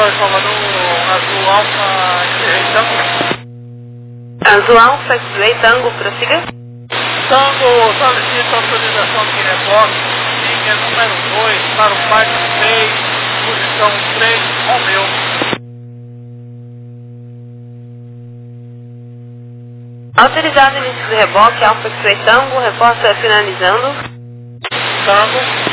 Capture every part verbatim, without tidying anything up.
Vitória Salvador, Azul Alfa, X-Ray Tango. Azul Alfa, X-Ray Tango, prossiga. Tango, solicita autorização de reboque, linha número dois, para o Parque seis, posição três, Romeu. Autorizado início do reboque, Alfa X-Ray Tango, repórter finalizando. Tango.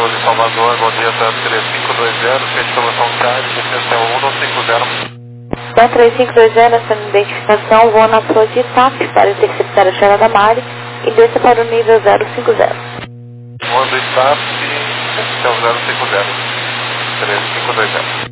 Pouso em Salvador, bom dia, T A três cinco dois zero, identificação Charlie, descendo um não cinco zero. T A três cinco dois zero, essa identificação, voa na flor de TAP para interceptar a chave da Mari e desça para o nível zero cinco zero. Voando TAP, então zero cinco zero, três cinco dois zero.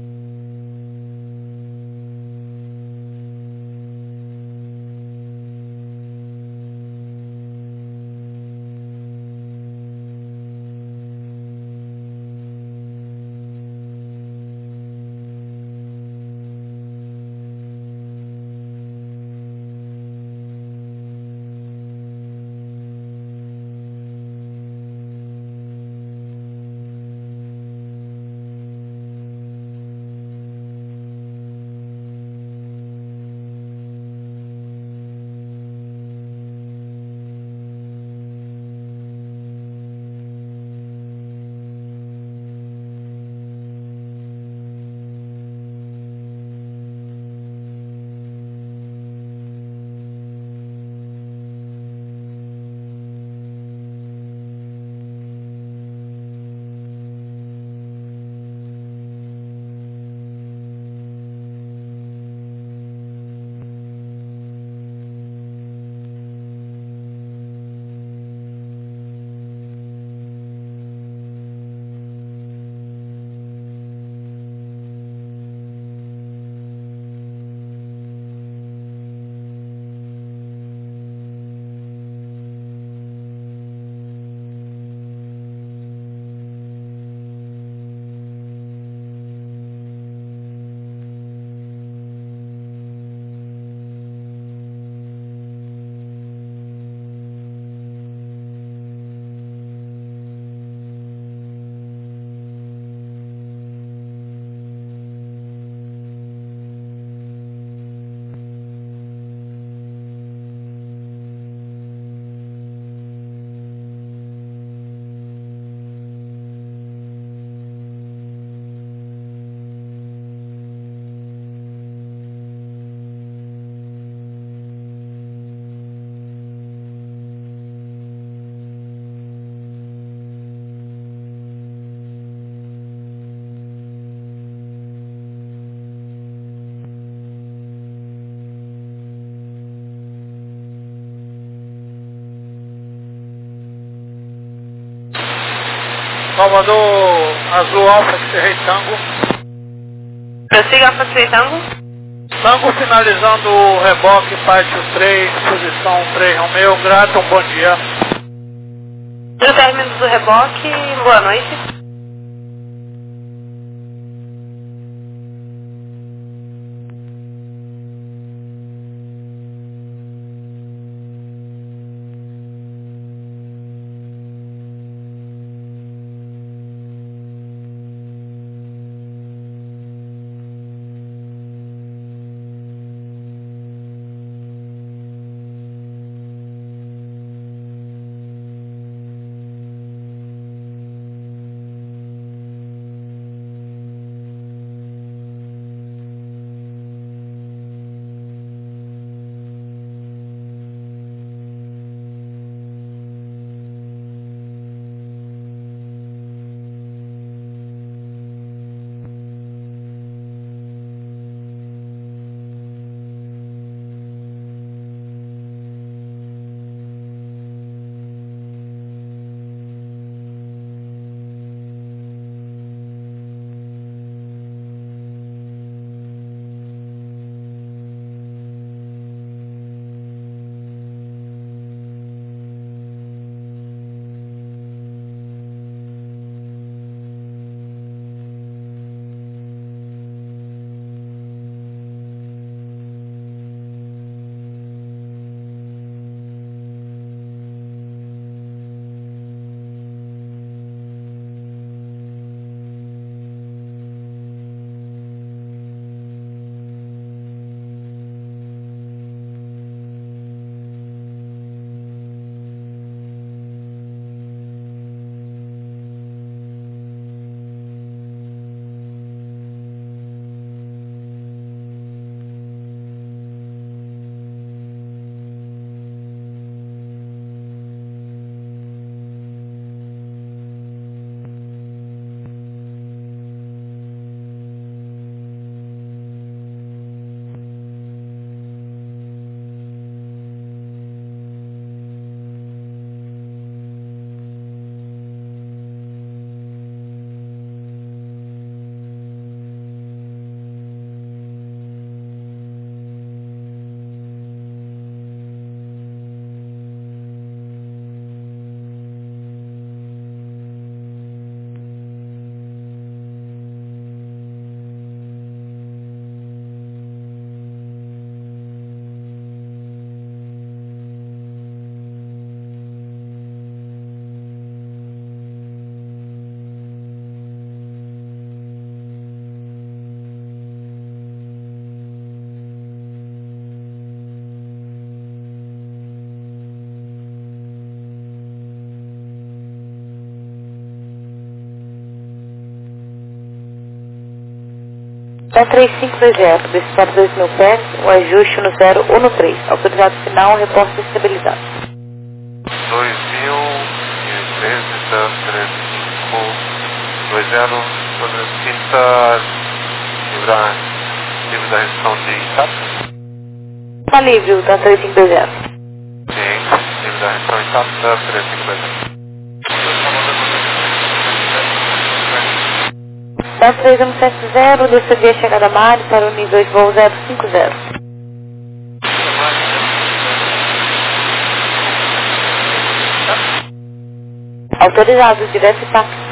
Salvador Azul Alfa X-Ray Tango. Prossiga Alfa X-Ray Tango. Tango finalizando o reboque, pátio três, posição três Romeu, grato, um bom dia. No término do reboque, boa noite. Então três cinco dois zero, desse para dois mil pés, o ajuste no zero ou no três. Autorizado final, reposto estabilizado. dois mil e treze, tá? três cinco dois zero, sinta livrar livre da restrição de ITAP? Tá livre o da três cinco dois zero. Sim, livre da restrição ITAP da três cinco dois zero. Da três um sete zero, descer a chegada Mari para o nível dois voo zero cinco zero. Autorizado, direto e táxi.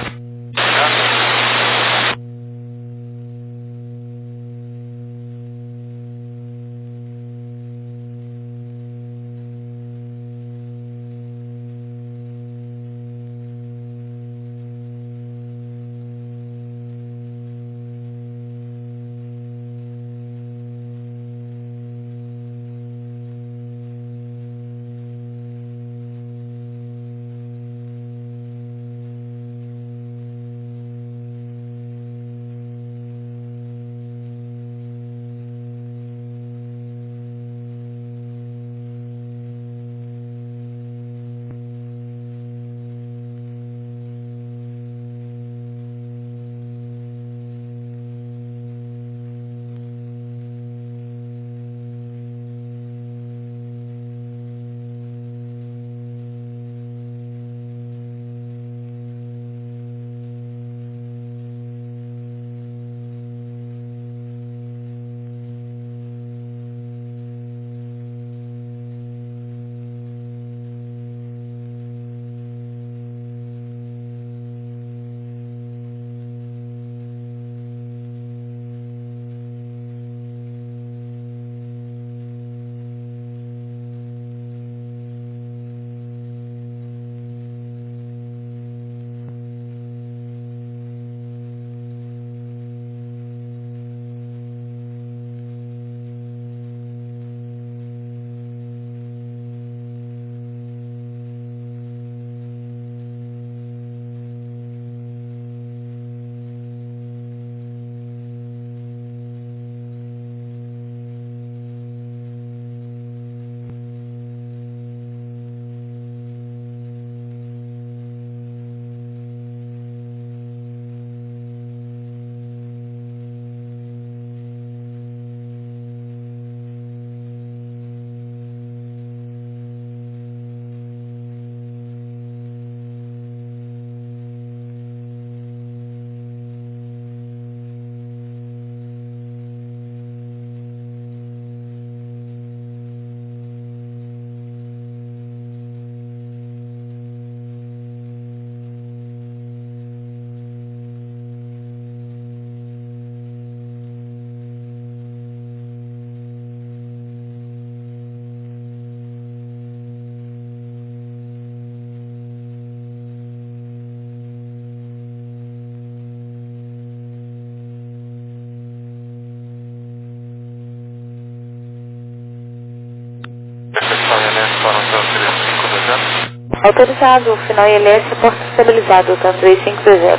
Autorizado, final I L S, reporte estabilizado, tá três cinco dois zero.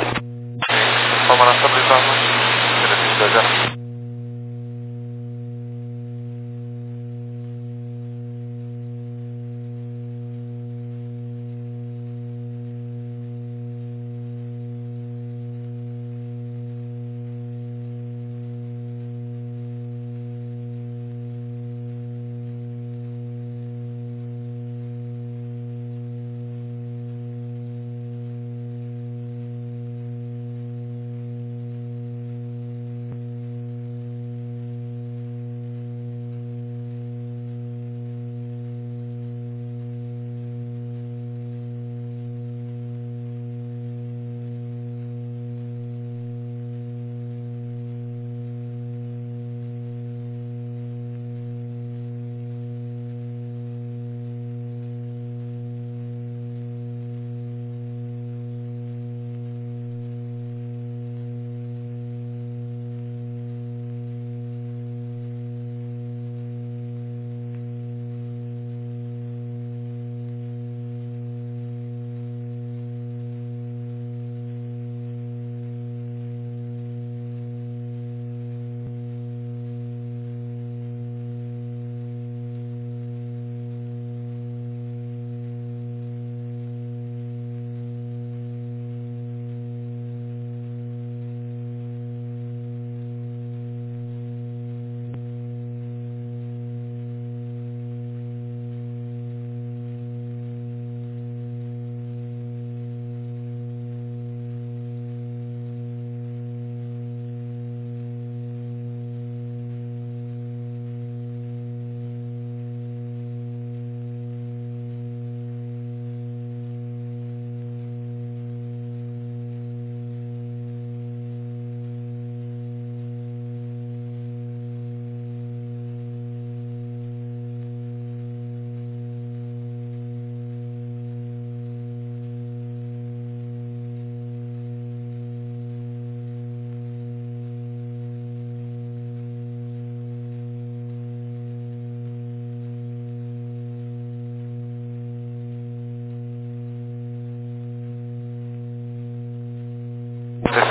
Vamos lá, estabilizado, três cinco dois zero.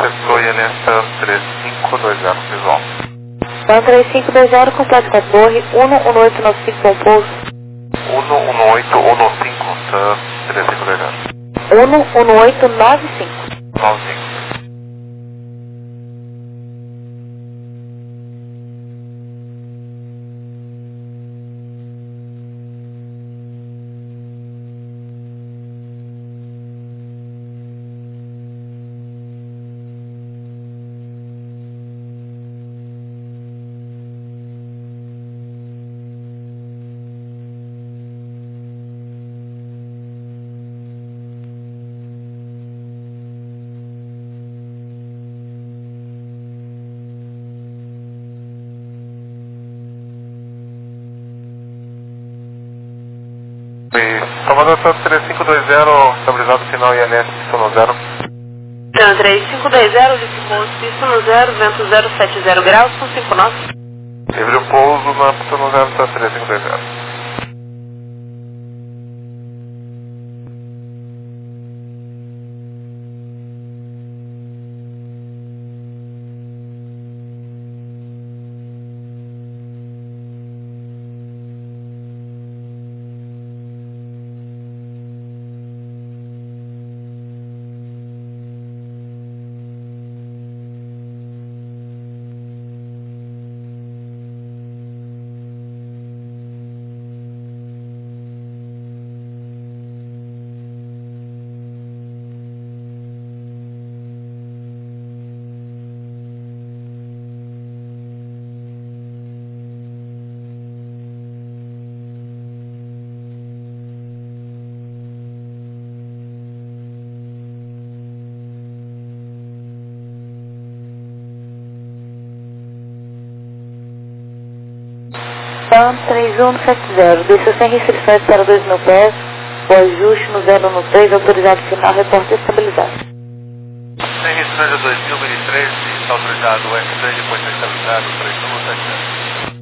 acessou I N S TAM três cinco dois zero, visual. TAM três cinco dois zero, completo com a torre, um um oito nove cinco com pouso. um um oito um cinco, TAM três cinco dois zero. um um oito nove cinco. nove cinco. Salvador TAM três cinco dois zero, estabilizado final I N S Pistono zero. TAM três cinco dois zero, Liquimous Pistono zero, vento zero sete zero graus com cinco nós. Livre o pouso na Pistono zero, TAM três cinco dois zero. TAM três um sete zero, desceu sem restrições para dois mil pés, o ajuste no zero um três, autorizado final, reporte estabilizado. Sem restrições a dois mil e três, está autorizado o F três, depois está estabilizado três um sete zero.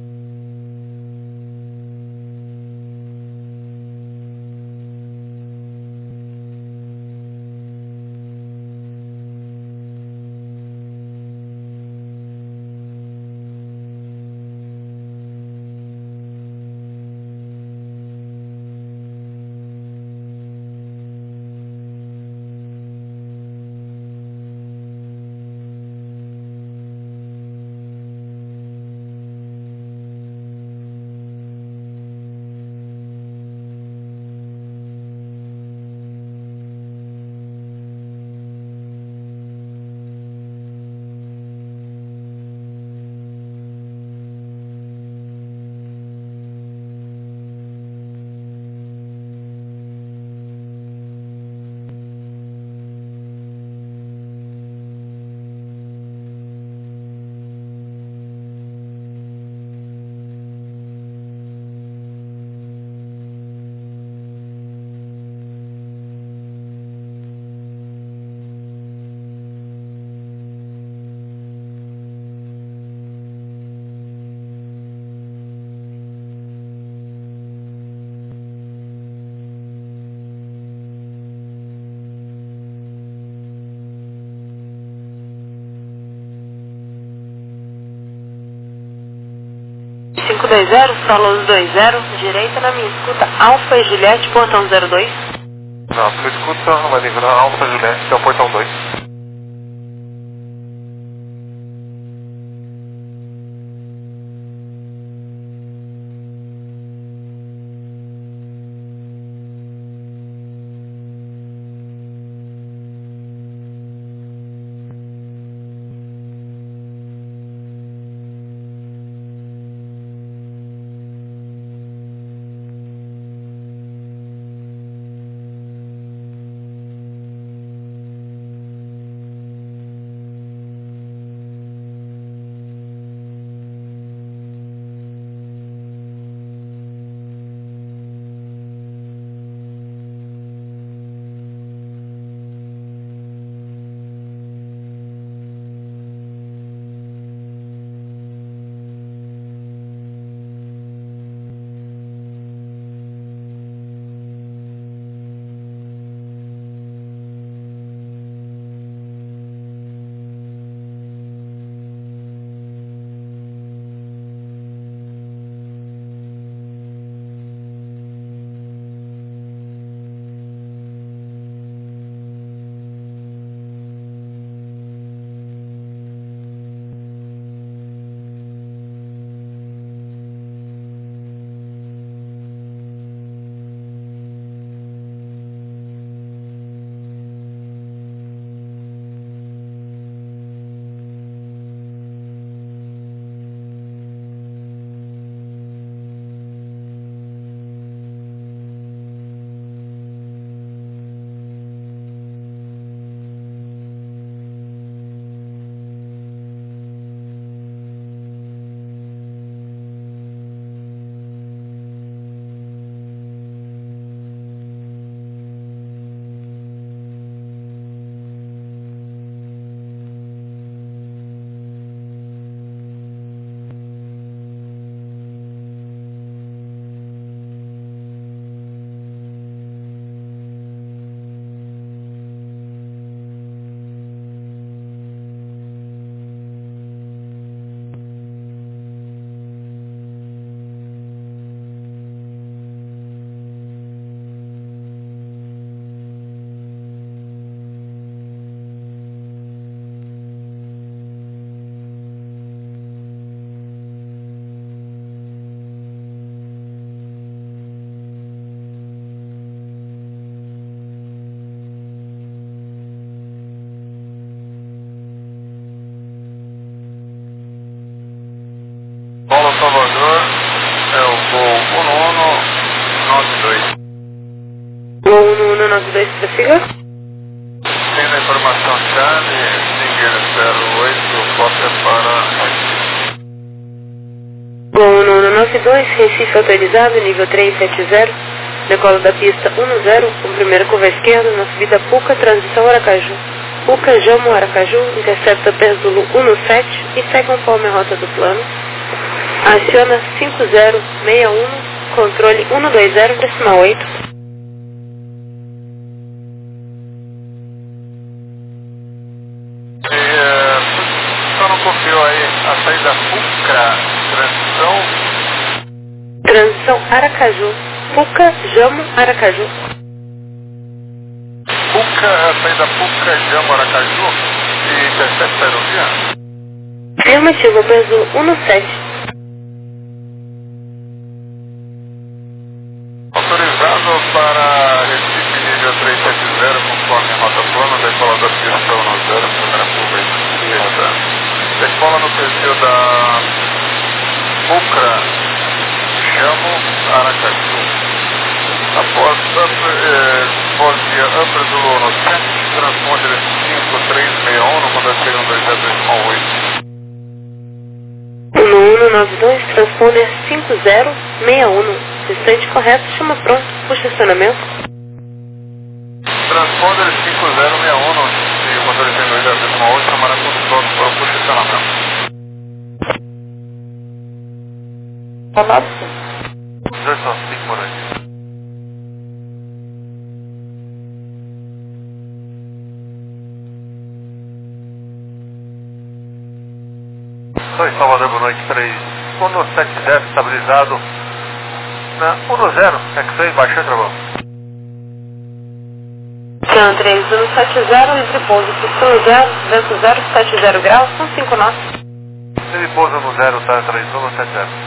cinco dois zero, solo dois zero, direita na minha escuta, Alfa e Juliette, portão zero dois. Não, sua escuta vai livrar Alfa Juliette, que é o portão dois. nove dois, prossiga. Tem a informação chave, Singer zero oito, cópia para... Bom, no nove dois, Recife autorizado, nível três sete zero, decola da pista um zero, com primeira curva esquerda, na subida Puca, transição Aracaju. Puca, Jamo, Aracaju, intercepta P Zulu um sete e segue conforme a rota do plano. Aciona cinco zero seis um, controle um dois zero, decimal oito. E uh, só não copiou aí a saída Puca, transição... Transição Aracaju. Puca, Jamo, Aracaju. Puca, a saída Puca, Jamo, Aracaju e intercepta a aerovia? Afirmativo, P Zulu um sete. Autorizado para Recife nível três sete zero, conforme a rota plana, decola da pista um zero, primeira curva esquerda. Decola no perfil da Pucra, Jamo, Aracaju. Após eh, via Upper Zulu no sete, transponder cinco três seis um, no comando um dois zero dois oito. um um nove dois, transponder cinco zero seis um. Restante correto, chama pronto, puxa estacionamento. Transponder cinco zero seis um, e o motor dois zero dois oito, chamará pronto para o puxa estacionamento. Olá, dois só cinco por aí. Oi, Salvador, boa noite, três um sete zero, estabilizado na um zero, X-Ray, baixou o travão. Can três um sete zero, entre pouso, pistão zero, vento zero sete zero graus, são cinco nós. Ele pousa no zero, tá, três um sete zero.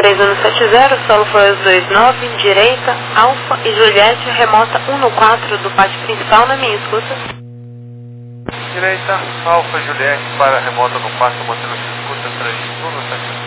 três um sete zero, solo foi aos dois nove, direita, Alfa e Juliette, remota um quatro do pátio principal na minha escuta. Direita, Alfa Juliette para remota no quarto, mantendo-se escuta três um sete zero.